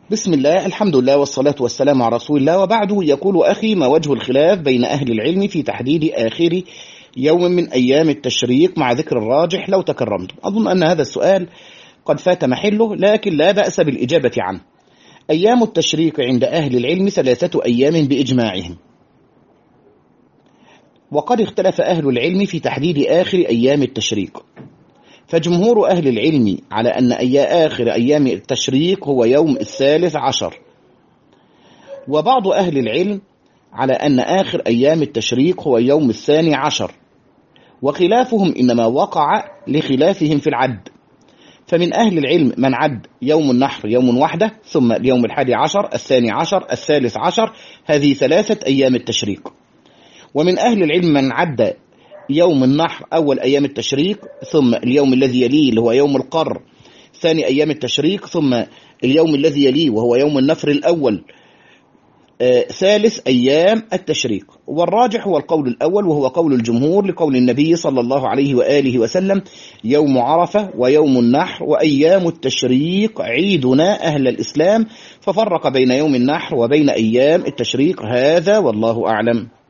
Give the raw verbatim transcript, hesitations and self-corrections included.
بسم الله، الحمد لله والصلاة والسلام على رسول الله، وبعد. يقول أخي: ما وجه الخلاف بين أهل العلم في تحديد آخر يوم من أيام التشريق مع ذكر الراجح لو تكرمتم؟ أظن أن هذا السؤال قد فات محله، لكن لا بأس بالإجابة عنه. أيام التشريق عند أهل العلم ثلاثة أيام بإجماعهم، وقد اختلف أهل العلم في تحديد آخر أيام التشريق. فجمهور أهل العلم على أن أي آخر أيام التشريق هو يوم الثالث عشر، وبعض أهل العلم على أن آخر أيام التشريق هو يوم الثاني عشر، وخلافهم إنما وقع لخلافهم في العد. فمن أهل العلم من عد يوم النحر يوم وحده، ثم اليوم الحادي عشر، الثاني عشر، الثالث عشر، هذه ثلاثة أيام التشريق. ومن أهل العلم من عد يوم النحر أول أيام التشريق، ثم اليوم الذي يليه اللي هو يوم القر ثاني أيام التشريق، ثم اليوم الذي يليه وهو يوم النفر الأول آه ثالث أيام التشريق. والراجح هو القول الأول، وهو قول الجمهور لقول النبي صلى الله عليه وآله وسلم: يوم عرفة ويوم النحر وأيام التشريق عيدنا أهل الإسلام. ففرق بين يوم النحر وبين أيام التشريق. هذا والله أعلم.